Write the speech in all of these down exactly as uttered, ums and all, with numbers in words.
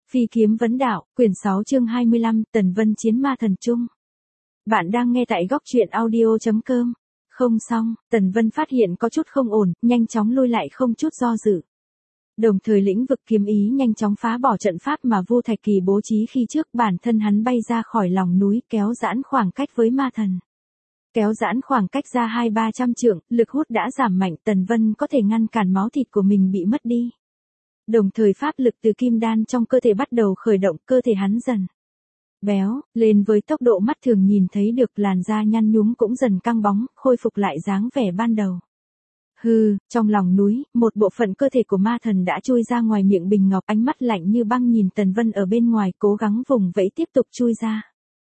Phi kiếm vấn đạo, quyển sáu chương hai mươi lăm, Tần Vân chiến ma thần chung. Bạn đang nghe tại góc truyện audio.com. Không xong, Tần Vân phát hiện có chút không ổn, nhanh chóng lui lại không chút do dự. Đồng thời lĩnh vực kiếm ý nhanh chóng phá bỏ trận pháp mà Vu Thạch Kỳ bố trí khi trước, bản thân hắn bay ra khỏi lòng núi, kéo giãn khoảng cách với ma thần. Kéo giãn khoảng cách ra hai ba trăm trượng, lực hút đã giảm mạnh, Tần Vân có thể ngăn cản máu thịt của mình bị mất đi. Đồng thời pháp lực từ kim đan trong cơ thể bắt đầu khởi động, cơ thể hắn dần béo lên với tốc độ mắt thường nhìn thấy được, làn da nhăn nhúm cũng dần căng bóng, khôi phục lại dáng vẻ ban đầu. Hừ, trong lòng núi, một bộ phận cơ thể của ma thần đã chui ra ngoài miệng bình ngọc, ánh mắt lạnh như băng nhìn Tần Vân ở bên ngoài, cố gắng vùng vẫy tiếp tục chui ra.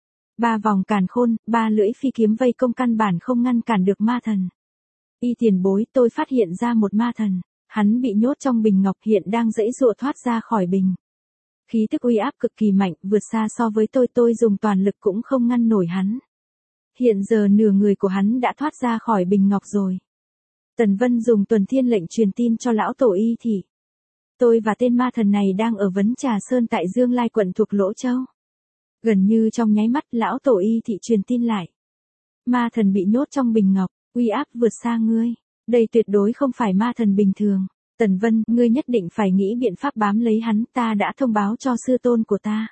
Ba vòng càn khôn, ba lưỡi phi kiếm vây công căn bản không ngăn cản được ma thần. Y tiền bối, tôi phát hiện ra một ma thần. Hắn bị nhốt trong bình ngọc, hiện đang giãy giụa thoát ra khỏi bình. Khí tức uy áp cực kỳ mạnh, vượt xa so với tôi, tôi dùng toàn lực cũng không ngăn nổi hắn. Hiện giờ nửa người của hắn đã thoát ra khỏi bình ngọc rồi. Tần Vân dùng tuần thiên lệnh truyền tin cho lão tổ Y Thị. Tôi và tên ma thần này đang ở Vấn Trà Sơn tại Dương Lai quận thuộc Lỗ Châu. Gần như trong nháy mắt, lão tổ Y Thị truyền tin lại. Ma thần bị nhốt trong bình ngọc, uy áp vượt xa ngươi. Đây tuyệt đối không phải ma thần bình thường. Tần Vân, ngươi nhất định phải nghĩ biện pháp bám lấy hắn, ta đã thông báo cho sư tôn của ta.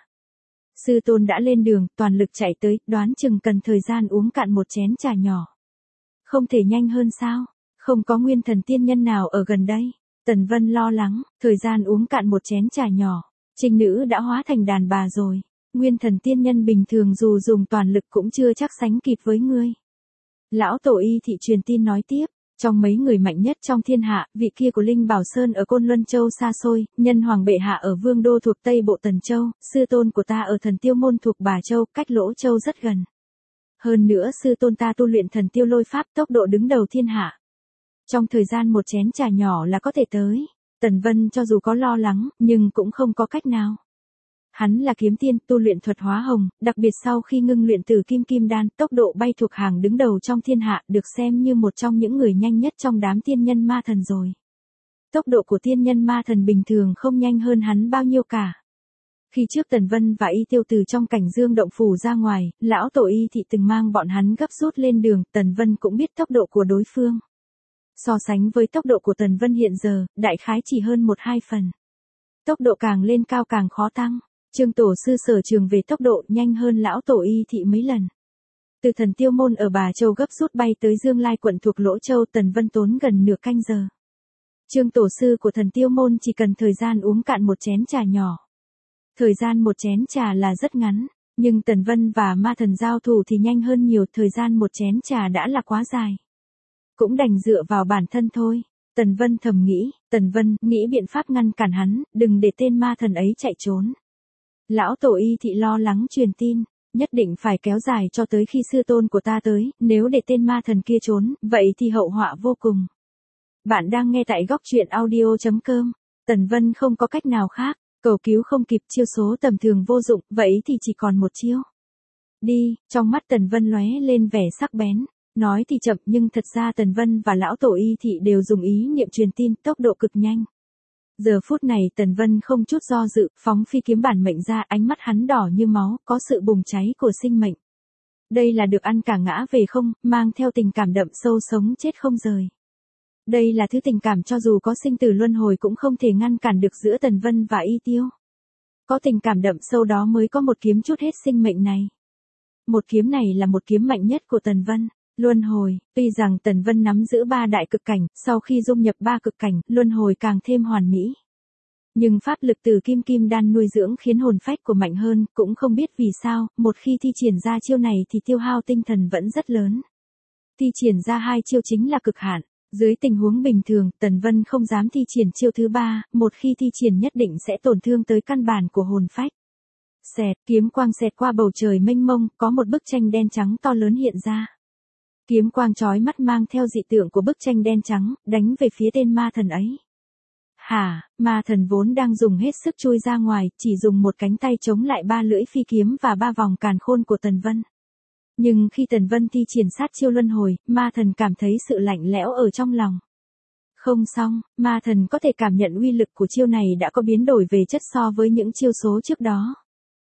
Sư tôn đã lên đường, toàn lực chạy tới, đoán chừng cần thời gian uống cạn một chén trà nhỏ. Không thể nhanh hơn sao? Không có nguyên thần tiên nhân nào ở gần đây. Tần Vân lo lắng, thời gian uống cạn một chén trà nhỏ. Trinh nữ đã hóa thành đàn bà rồi. Nguyên thần tiên nhân bình thường dù dùng toàn lực cũng chưa chắc sánh kịp với ngươi. Lão tổ Y Thị truyền tin nói tiếp. Trong mấy người mạnh nhất trong thiên hạ, vị kia của Linh Bảo Sơn ở Côn Luân Châu xa xôi, nhân hoàng bệ hạ ở Vương Đô thuộc Tây Bộ Tần Châu, sư tôn của ta ở Thần Tiêu Môn thuộc Bà Châu, cách Lỗ Châu rất gần. Hơn nữa sư tôn ta tu luyện Thần Tiêu Lôi Pháp, tốc độ đứng đầu thiên hạ. Trong thời gian một chén trà nhỏ là có thể tới. Tần Vân cho dù có lo lắng, nhưng cũng không có cách nào. Hắn là kiếm tiên, tu luyện thuật hóa hồng, đặc biệt sau khi ngưng luyện từ kim kim đan, tốc độ bay thuộc hàng đứng đầu trong thiên hạ, được xem như một trong những người nhanh nhất trong đám tiên nhân ma thần rồi. Tốc độ của tiên nhân ma thần bình thường không nhanh hơn hắn bao nhiêu cả. Khi trước Tần Vân và Y Tiêu từ trong cảnh dương động phủ ra ngoài, lão tổ Y Thị từng mang bọn hắn gấp rút lên đường, Tần Vân cũng biết tốc độ của đối phương. So sánh với tốc độ của Tần Vân hiện giờ, đại khái chỉ hơn một hai phần. Tốc độ càng lên cao càng khó tăng. Trương tổ sư sở trường về tốc độ nhanh hơn lão tổ Y Thị mấy lần. Từ Thần Tiêu Môn ở Bà Châu gấp rút bay tới Dương Lai quận thuộc Lỗ Châu, Tần Vân tốn gần nửa canh giờ. Trương tổ sư của Thần Tiêu Môn chỉ cần thời gian uống cạn một chén trà nhỏ. Thời gian một chén trà là rất ngắn, nhưng Tần Vân và ma thần giao thủ thì nhanh hơn nhiều, thời gian một chén trà đã là quá dài. Cũng đành dựa vào bản thân thôi. Tần Vân thầm nghĩ, Tần Vân, nghĩ biện pháp ngăn cản hắn, đừng để tên ma thần ấy chạy trốn. Lão tổ Y Thị lo lắng truyền tin, nhất định phải kéo dài cho tới khi sư tôn của ta tới, nếu để tên ma thần kia trốn, vậy thì hậu họa vô cùng. Bạn đang nghe tại góc truyện audio.com. Tần Vân không có cách nào khác, cầu cứu không kịp, chiêu số tầm thường vô dụng, vậy thì chỉ còn một chiêu. Đi, trong mắt Tần Vân lóe lên vẻ sắc bén, nói thì chậm nhưng thật ra Tần Vân và lão tổ Y Thị đều dùng ý niệm truyền tin, tốc độ cực nhanh. Giờ phút này Tần Vân không chút do dự, phóng phi kiếm bản mệnh ra, ánh mắt hắn đỏ như máu, có sự bùng cháy của sinh mệnh. Đây là được ăn cả ngã về không, mang theo tình cảm đậm sâu, sống chết không rời. Đây là thứ tình cảm cho dù có sinh tử luân hồi cũng không thể ngăn cản được giữa Tần Vân và Y Tiêu. Có tình cảm đậm sâu đó mới có một kiếm chút hết sinh mệnh này. Một kiếm này là một kiếm mạnh nhất của Tần Vân. Luân hồi, tuy rằng Tần Vân nắm giữ ba đại cực cảnh, sau khi dung nhập ba cực cảnh, luân hồi càng thêm hoàn mỹ. Nhưng pháp lực từ kim kim đan nuôi dưỡng khiến hồn phách của mạnh hơn, cũng không biết vì sao, một khi thi triển ra chiêu này thì tiêu hao tinh thần vẫn rất lớn. Thi triển ra hai chiêu chính là cực hạn, dưới tình huống bình thường, Tần Vân không dám thi triển chiêu thứ ba, một khi thi triển nhất định sẽ tổn thương tới căn bản của hồn phách. Xẹt, kiếm quang xẹt qua bầu trời mênh mông, có một bức tranh đen trắng to lớn hiện ra. Kiếm quang chói mắt mang theo dị tượng của bức tranh đen trắng, đánh về phía tên ma thần ấy. Hả, ma thần vốn đang dùng hết sức chui ra ngoài, chỉ dùng một cánh tay chống lại ba lưỡi phi kiếm và ba vòng càn khôn của Tần Vân. Nhưng khi Tần Vân thi triển sát chiêu luân hồi, ma thần cảm thấy sự lạnh lẽo ở trong lòng. Không xong, ma thần có thể cảm nhận uy lực của chiêu này đã có biến đổi về chất so với những chiêu số trước đó.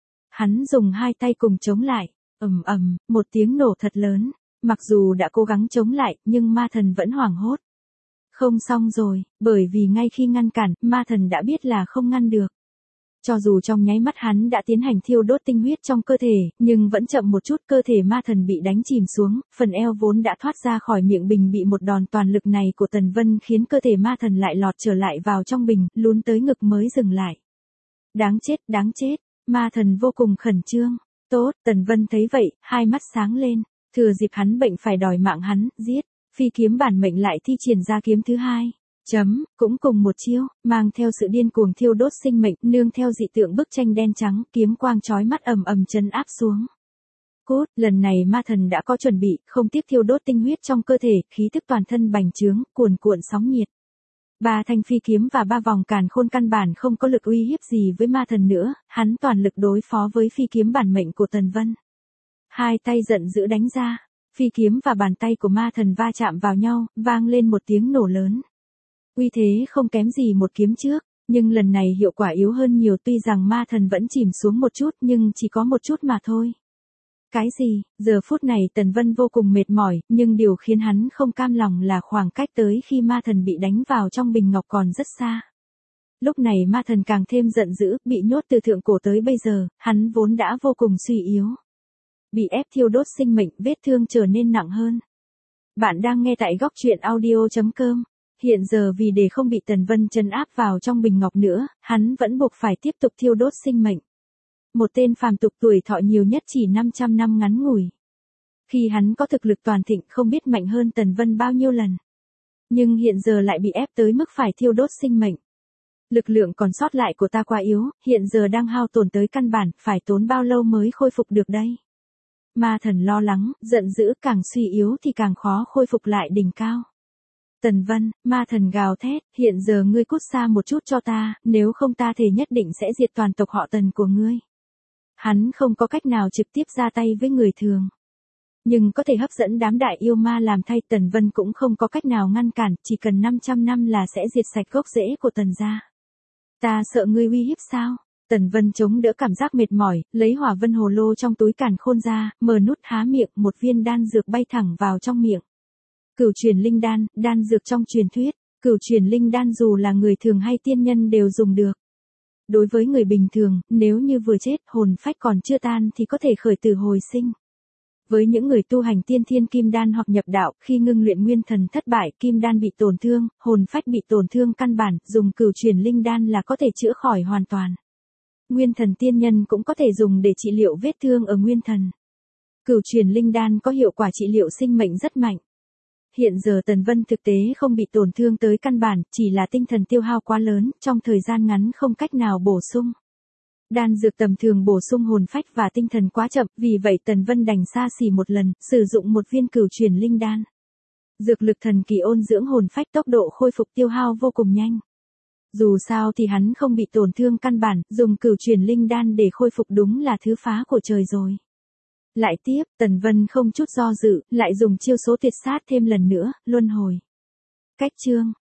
Hắn dùng hai tay cùng chống lại, ầm ầm, một tiếng nổ thật lớn. Mặc dù đã cố gắng chống lại, nhưng ma thần vẫn hoảng hốt. Không xong rồi, bởi vì ngay khi ngăn cản, ma thần đã biết là không ngăn được. Cho dù trong nháy mắt hắn đã tiến hành thiêu đốt tinh huyết trong cơ thể, nhưng vẫn chậm một chút, cơ thể ma thần bị đánh chìm xuống, phần eo vốn đã thoát ra khỏi miệng bình bị một đòn toàn lực này của Tần Vân khiến cơ thể ma thần lại lọt trở lại vào trong bình, lún tới ngực mới dừng lại. Đáng chết, đáng chết, ma thần vô cùng khẩn trương. Tốt, Tần Vân thấy vậy, hai mắt sáng lên, thừa dịp hắn bệnh phải đòi mạng hắn, giết, phi kiếm bản mệnh lại thi triển ra kiếm thứ hai. Chấm, cũng cùng một chiêu, mang theo sự điên cuồng thiêu đốt sinh mệnh, nương theo dị tượng bức tranh đen trắng, kiếm quang chói mắt ầm ầm chân áp xuống. Cốt, lần này ma thần đã có chuẩn bị, không tiếp thiêu đốt tinh huyết trong cơ thể, khí thức toàn thân bành trướng, cuồn cuộn sóng nhiệt. Ba thanh phi kiếm và ba vòng càn khôn căn bản không có lực uy hiếp gì với ma thần nữa, hắn toàn lực đối phó với phi kiếm bản mệnh của Tần Vân. Hai tay giận dữ đánh ra, phi kiếm và bàn tay của ma thần va chạm vào nhau, vang lên một tiếng nổ lớn. Uy thế không kém gì một kiếm trước, nhưng lần này hiệu quả yếu hơn nhiều, tuy rằng ma thần vẫn chìm xuống một chút nhưng chỉ có một chút mà thôi. Cái gì, giờ phút này Tần Vân vô cùng mệt mỏi, nhưng điều khiến hắn không cam lòng là khoảng cách tới khi ma thần bị đánh vào trong bình ngọc còn rất xa. Lúc này ma thần càng thêm giận dữ, bị nhốt từ thượng cổ tới bây giờ, hắn vốn đã vô cùng suy yếu. Bị ép thiêu đốt sinh mệnh, vết thương trở nên nặng hơn. Bạn đang nghe tại góc truyện audio chấm com. Hiện giờ vì để không bị Tần Vân trấn áp vào trong bình ngọc nữa, hắn vẫn buộc phải tiếp tục thiêu đốt sinh mệnh. Một tên phàm tục tuổi thọ nhiều nhất chỉ năm trăm năm ngắn ngủi. Khi hắn có thực lực toàn thịnh không biết mạnh hơn Tần Vân bao nhiêu lần. Nhưng hiện giờ lại bị ép tới mức phải thiêu đốt sinh mệnh. Lực lượng còn sót lại của ta quá yếu, hiện giờ đang hao tổn tới căn bản, phải tốn bao lâu mới khôi phục được đây? Ma thần lo lắng, giận dữ, càng suy yếu thì càng khó khôi phục lại đỉnh cao. Tần Vân, ma thần gào thét, hiện giờ ngươi cút xa một chút cho ta, nếu không ta thề nhất định sẽ diệt toàn tộc họ Tần của ngươi. Hắn không có cách nào trực tiếp ra tay với người thường. Nhưng có thể hấp dẫn đám đại yêu ma làm thay, Tần Vân cũng không có cách nào ngăn cản, chỉ cần năm trăm năm là sẽ diệt sạch gốc rễ của Tần gia. Ta sợ ngươi uy hiếp sao? Tần Vân chống đỡ cảm giác mệt mỏi, lấy hỏa vân hồ lô trong túi càn khôn ra, mở nút há miệng, một viên đan dược bay thẳng vào trong miệng. Cửu truyền linh đan, đan dược trong truyền thuyết, cửu truyền linh đan dù là người thường hay tiên nhân đều dùng được. Đối với người bình thường, nếu như vừa chết, hồn phách còn chưa tan thì có thể khởi tử hồi sinh. Với những người tu hành tiên thiên kim đan hoặc nhập đạo, khi ngưng luyện nguyên thần thất bại, kim đan bị tổn thương, hồn phách bị tổn thương căn bản, dùng cửu truyền linh đan là có thể chữa khỏi hoàn toàn. Nguyên thần tiên nhân cũng có thể dùng để trị liệu vết thương ở nguyên thần. Cửu truyền linh đan có hiệu quả trị liệu sinh mệnh rất mạnh. Hiện giờ Tần Vân thực tế không bị tổn thương tới căn bản, chỉ là tinh thần tiêu hao quá lớn, trong thời gian ngắn không cách nào bổ sung. Đan dược tầm thường bổ sung hồn phách và tinh thần quá chậm, vì vậy Tần Vân đành xa xỉ một lần, sử dụng một viên cửu truyền linh đan. Dược lực thần kỳ ôn dưỡng hồn phách, tốc độ khôi phục tiêu hao vô cùng nhanh. Dù sao thì hắn không bị tổn thương căn bản, dùng cửu truyền linh đan để khôi phục đúng là thứ phá của trời rồi. Lại tiếp, Tần Vân không chút do dự, lại dùng chiêu số tuyệt sát thêm lần nữa, luân hồi. Cách chương,